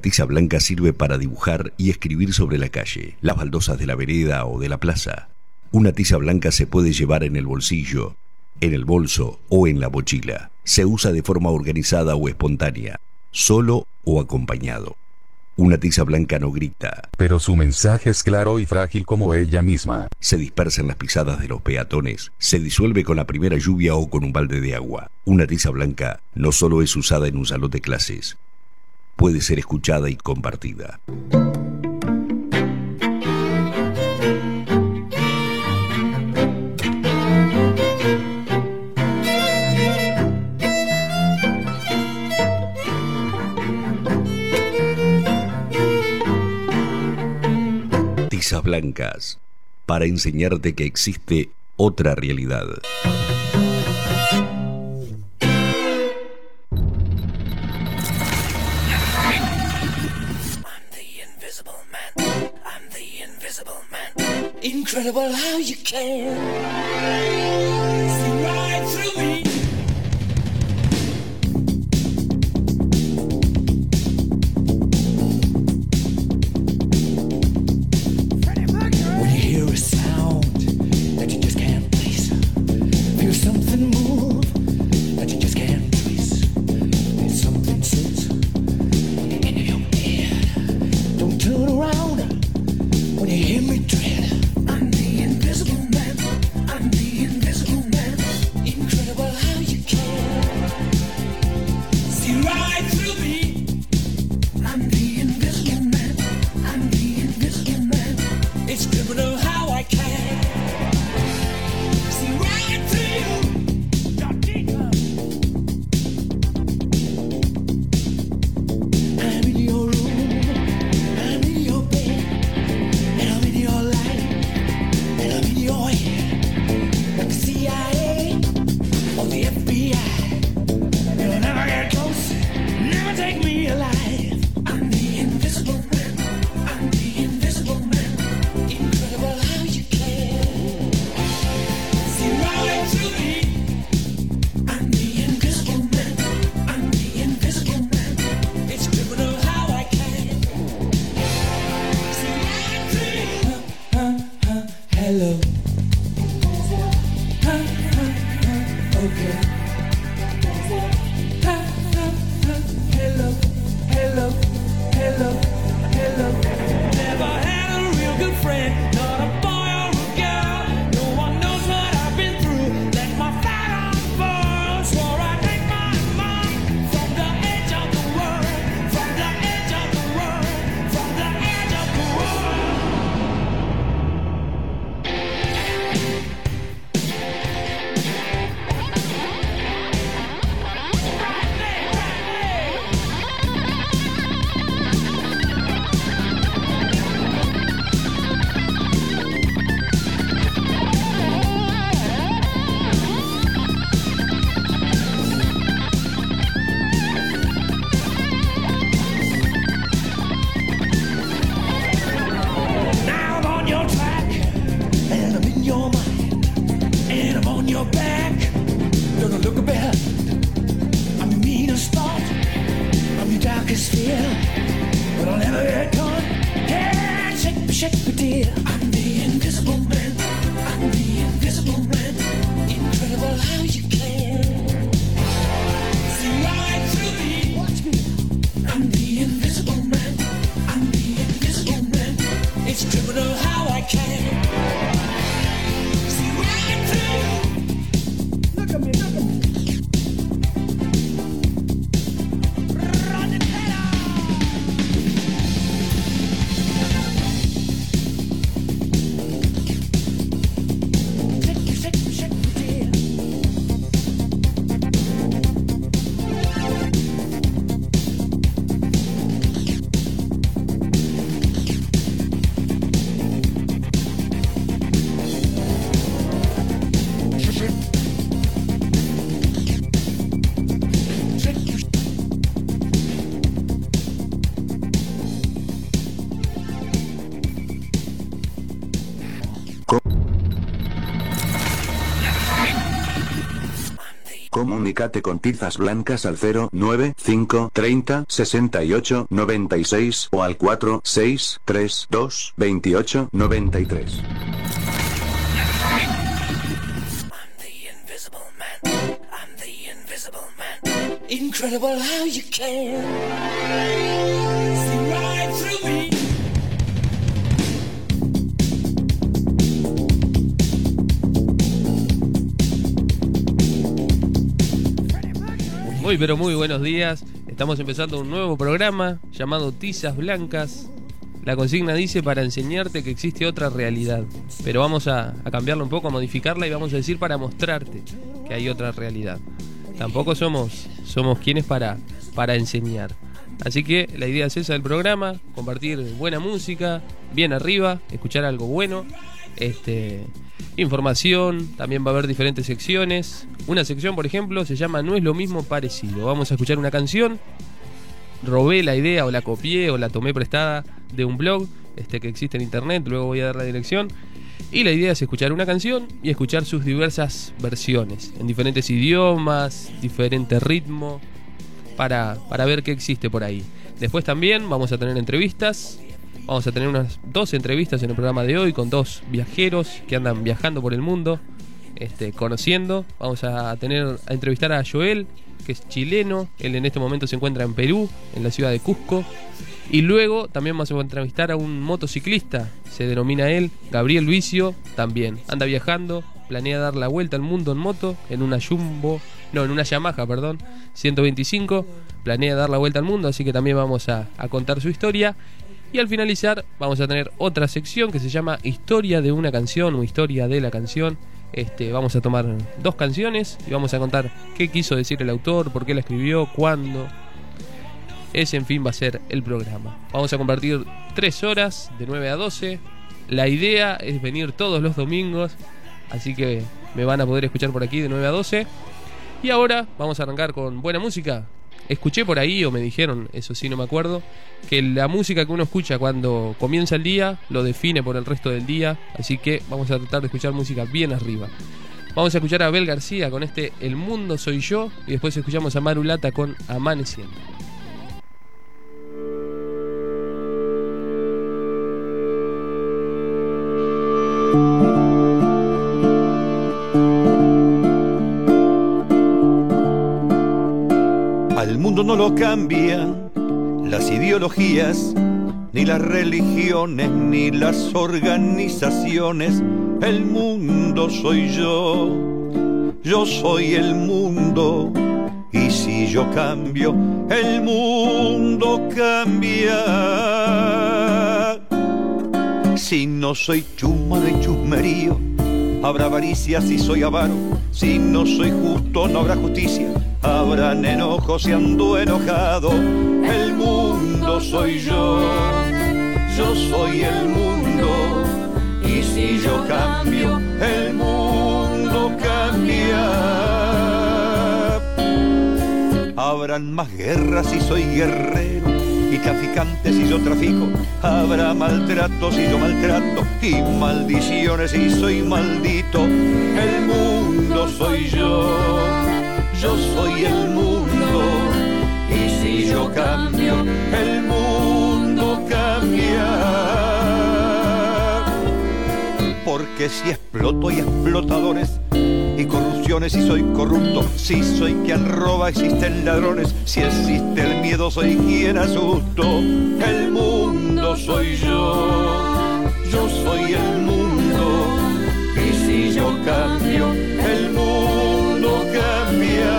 tiza blanca sirve para dibujar y escribir sobre la calle, las baldosas de la vereda o de la plaza. Una tiza blanca se puede llevar en el bolsillo, en el bolso o en la mochila. Se usa de forma organizada o espontánea, solo o acompañado. Una tiza blanca no grita, pero su mensaje es claro y frágil como ella misma. Se dispersa en las pisadas de los peatones, se disuelve con la primera lluvia o con un balde de agua. Una tiza blanca no solo es usada en un salón de clases, puede ser escuchada y compartida. Tizas blancas, para enseñarte que existe otra realidad. Incredible how you can see right through me. When you hear a sound that you just can't place, feel something move that you just can't trace, feel something sit in your head. Don't turn around when you hear me tread. I'm the invisible man. I'm the invisible man. Incredible how you can see right through me. I'm the invisible man. I'm the invisible man. It's criminal how I can see right through you. I'm in your room. I'm in your bed. And I'm in your life. And I'm in your head, like the CIA or the FBI. You'll never get close, never take me alive. I'm the invisible man. I'm the invisible man. Incredible how you can see right through me. I'm the invisible man. I'm the invisible man. It's criminal how I can see right through you. Hello. Okay. Hello, hello, hello, hello. Never had a real good friend, not a boy or a girl. No one knows what I've been through. Let my fire unfold. Swore I'd make my mark from the edge of the world, from the edge of the world, from the edge of the world. Now I'm on your track, and I'm in your mind, and I'm on your back. Don't look behind. I'm your meanest thought, I'm your darkest fear, but I'll never get caught. Yeah, shake me, dear. I'm the invisible man. I'm the invisible man. Incredible how you can see right through me. Watch me. I'm the invisible man. I'm the invisible man. It's criminal how I can see right through you. Look at me, look at me. Run it better. Shake me, dear. Comunicate con Tizas Blancas al 095 30 68 96 o al 4632 28 93. Incredible how you can see right through me. Muy pero muy buenos días. Estamos empezando un nuevo programa llamado Tizas Blancas. La consigna dice para enseñarte que existe otra realidad. Pero vamos a cambiarla un poco, a modificarla y vamos a decir para mostrarte que hay otra realidad. Tampoco somos quienes para enseñar. Así que la idea es esa del programa, compartir buena música, bien arriba, escuchar algo bueno, información, también va a haber diferentes secciones. Una sección, por ejemplo, se llama No es lo mismo parecido. Vamos a escuchar una canción, robé la idea o la copié o la tomé prestada de un blog que existe en internet, luego voy a dar la dirección. Y la idea es escuchar una canción y escuchar sus diversas versiones, en diferentes idiomas, diferente ritmo, para ver qué existe por ahí. Después también vamos a tener entrevistas, vamos a tener unas 2 entrevistas en el programa de hoy con 2 viajeros que andan viajando por el mundo, conociendo. Vamos a entrevistar a Joel, que es chileno, él en este momento se encuentra en Perú, en la ciudad de Cusco. Y luego también vamos a entrevistar a un motociclista, se denomina él, Gabriel Vicio, también anda viajando, planea dar la vuelta al mundo en moto, en una Yamaha, 125, planea dar la vuelta al mundo, así que también vamos a contar su historia. Y al finalizar vamos a tener otra sección que se llama Historia de una canción o Historia de la canción. Vamos a tomar 2 canciones y vamos a contar qué quiso decir el autor, por qué la escribió, cuándo. Ese, en fin, va a ser el programa. Vamos a compartir 3 horas, de 9 a 12. La idea es venir todos los domingos, así que me van a poder escuchar por aquí de 9 a 12. Y ahora vamos a arrancar con buena música. Escuché por ahí, o me dijeron, eso sí no me acuerdo, que la música que uno escucha cuando comienza el día lo define por el resto del día. Así que vamos a tratar de escuchar música bien arriba. Vamos a escuchar a Abel García con El Mundo Soy Yo. Y después escuchamos a Maru Lata con Amaneciendo. Al mundo no lo cambian las ideologías, ni las religiones, ni las organizaciones. El mundo soy yo soy el mundo. Y si yo cambio, el mundo cambia. Si no soy chuma de chusmerío, habrá avaricia si soy avaro. Si no soy justo, no habrá justicia. Habrán enojos si ando enojado. El mundo soy yo soy el mundo. Y si yo cambio, el mundo cambia. Habrán más guerras si soy guerrero y traficantes si yo trafico. Habrá maltrato si yo maltrato y maldiciones si soy maldito. El mundo soy yo soy el mundo. Y si yo cambio, el mundo cambia. Porque si exploto hay explotadores y corrupciones si soy corrupto. Si soy quien roba existen ladrones. Si existe el miedo soy quien asusto. El mundo soy yo soy el mundo. Y si yo cambio, el mundo cambia.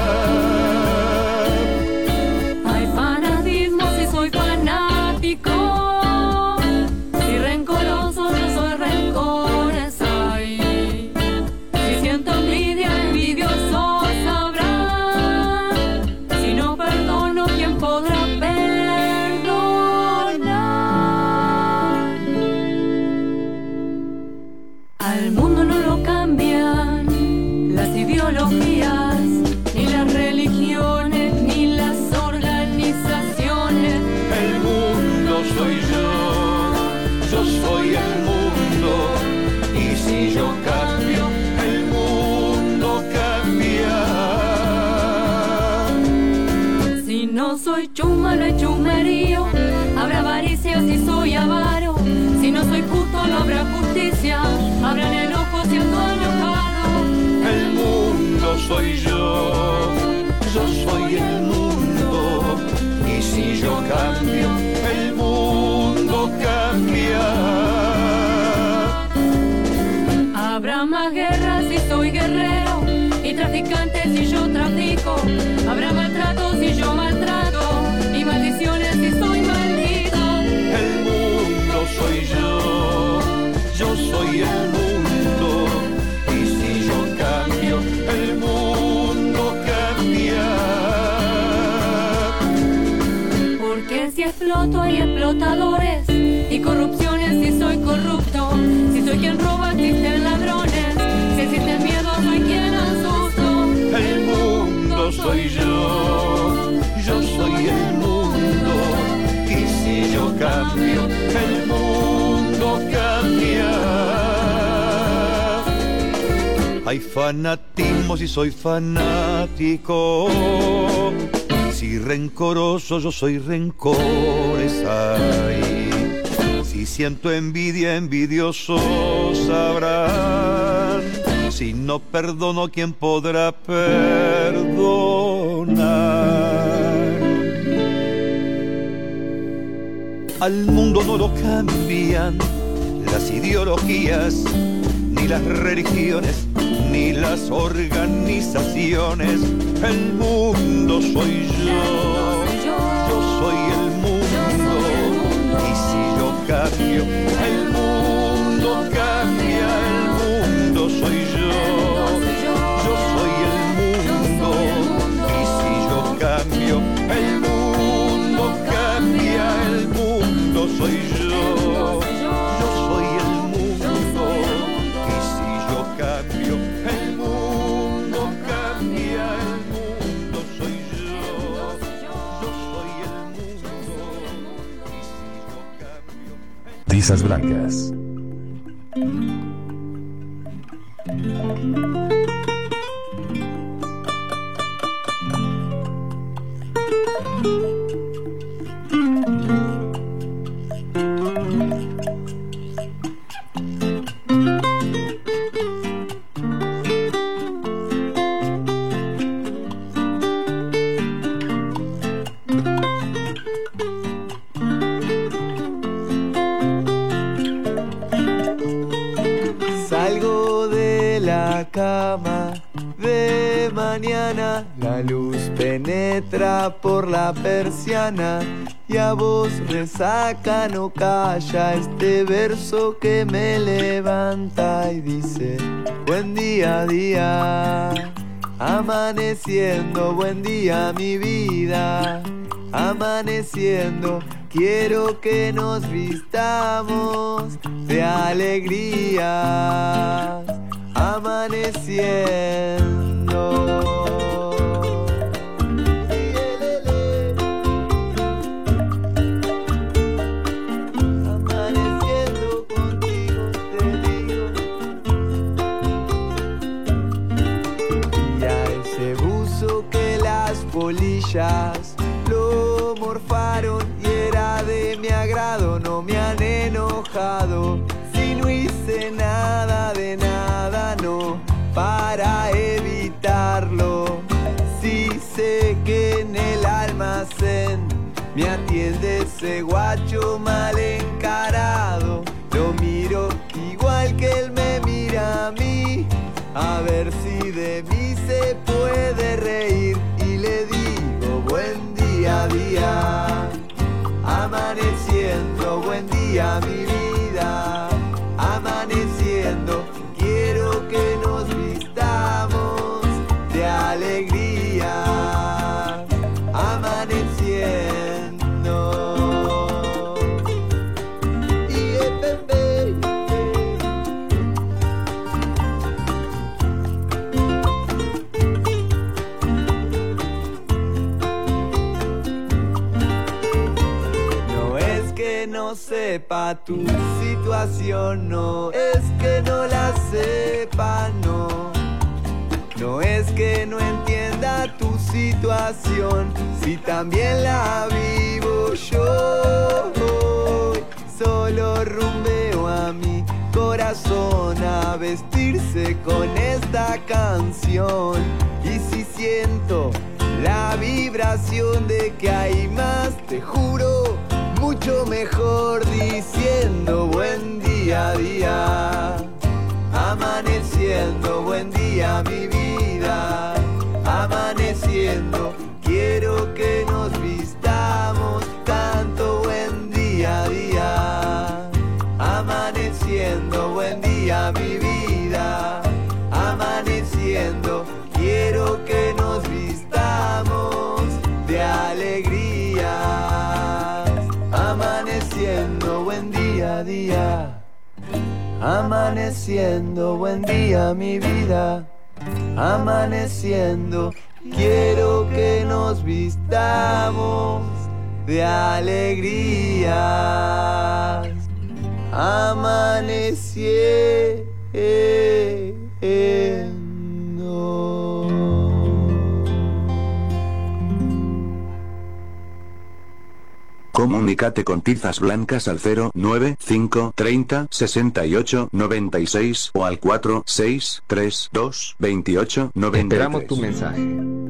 Hay fanatismo si soy fanático. Si rencoroso yo soy rencores. Ay, si siento envidia, envidioso sabrá. Si no perdono, ¿quién podrá perdonar? Al mundo no lo cambian las ideologías, ni las religiones, ni las organizaciones. El mundo soy yo soy el mundo. Y si yo cambio, el mundo cambia. soy chuma, no hay chumerío. Habrá avaricia si soy avaro. Si no soy justo, no habrá justicia. Habrán enojos siendo enojado. El mundo soy yo soy el mundo. Y si yo cambio, el mundo cambia. Habrá más guerras si soy guerrero y traficantes si yo trafico. Habrá maltrato si yo maltrato y maldiciones si soy maldito. El mundo soy yo soy el mundo. Y si yo cambio, el mundo cambia. Porque si exploto hay explotadores y corrupciones si soy corrupto. Si soy quien roba existen ladrones. Si existe el miedo soy quien asusto. El mundo soy yo soy el mundo. Y si yo cambio, el mundo cambia. Hay fanatismo si soy fanático. Si rencoroso yo soy rencores hay. Si siento envidia, envidiosos sabrán. Si no perdono, ¿quién podrá perdonar? Al mundo no lo cambian las ideologías, ni las religiones, ni las organizaciones. El mundo soy yo soy el mundo. Y si yo cambio, el mundo cambia. El mundo soy yo soy el mundo. Y si yo cambio, el mundo cambia. El mundo soy yo soy el mundo. Y si yo cambio, el mundo cambia. El mundo soy yo soy el mundo. Y si yo cambio. Tizas blancas. Salgo de la cama de mañana, la luz penetra por la persiana y a voz resaca no calla este verso que me levanta y dice: buen día, día, amaneciendo, buen día mi vida, amaneciendo. Quiero que nos vistamos de alegría, amaneciendo. Amaneciendo contigo te digo. Y a ese buzo que las polillas lo morfaron y era de mi agrado, no me han enojado. Si no hice nada de nada, no, para evitarlo. Si sé que en el almacén me atiende ese guacho mal encarado, lo miro igual que él me mira a mí, a ver si de mí se puede reír. Y le digo: buen día, día, amaneciendo, buen día mi vida, amaneciendo. Quiero que nos vistamos de alegría, amaneciendo. Y no es que no sepa tu situación, no es que no la sepa, no. No es que no entienda tu situación, si también la vivo yo. Solo rumbeo a mi corazón a vestirse con esta canción. Y si siento la vibración de que hay más, te juro, mucho mejor diciendo buen día, día. Amaneciendo, buen día mi vida. Amaneciendo, quiero que nos vistamos tanto buen día, día. Amaneciendo, buen día mi vida. Amaneciendo, quiero que nos vistamos de alegría. Amaneciendo, buen día, día. Amaneciendo, buen día mi vida. Amaneciendo, quiero que nos vistamos de alegría. Amaneciendo. Comunícate con Tizas Blancas al 095 30 68 96 o al 4632 28 93. Esperamos tu mensaje.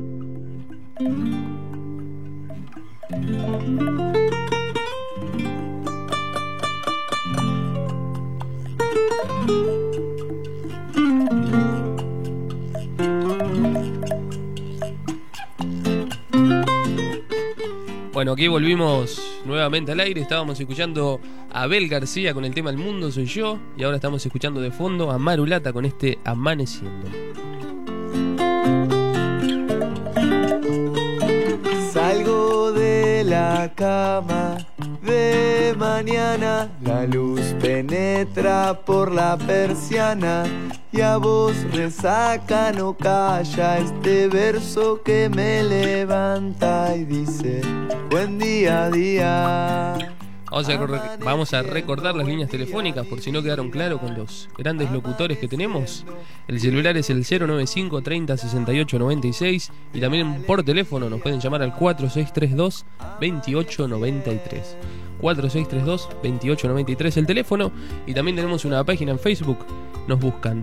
Bueno, aquí volvimos nuevamente al aire. Estábamos escuchando a Abel García con el tema El Mundo Soy Yo. Y ahora estamos escuchando de fondo a Marulata con este Amaneciendo. Salgo de la cama de mañana, la luz penetra por la persiana y a voz resaca no calla este verso que me levanta y dice buen día, día. Vamos a recordar las líneas telefónicas por si no quedaron claros con los grandes locutores que tenemos. El celular es el 095 30 68 96 y también por teléfono nos pueden llamar al 4632 2893. 4632 2893 el teléfono, y también tenemos una página en Facebook. Nos buscan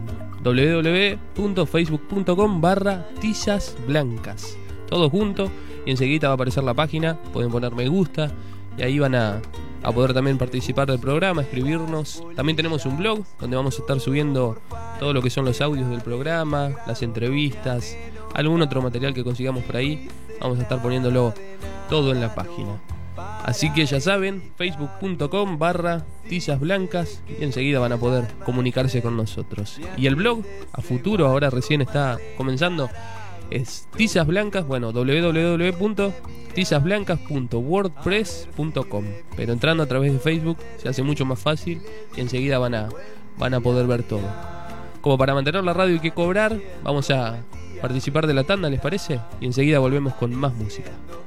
www.facebook.com/tizasblancas, todo junto, y enseguida va a aparecer la página. Pueden poner me gusta y ahí van a poder también participar del programa, escribirnos. También tenemos un blog donde vamos a estar subiendo todo lo que son los audios del programa, las entrevistas, algún otro material que consigamos por ahí. Vamos a estar poniéndolo todo en la página. Así que ya saben, facebook.com/tizasblancas, y enseguida van a poder comunicarse con nosotros. Y el blog, a futuro, ahora recién está comenzando, es Tizas Blancas, bueno, www.tizasblancas.wordpress.com. Pero entrando a través de Facebook se hace mucho más fácil y enseguida van a poder ver todo. Como para mantener la radio hay que cobrar, vamos a participar de la tanda, ¿les parece? Y enseguida volvemos con más música.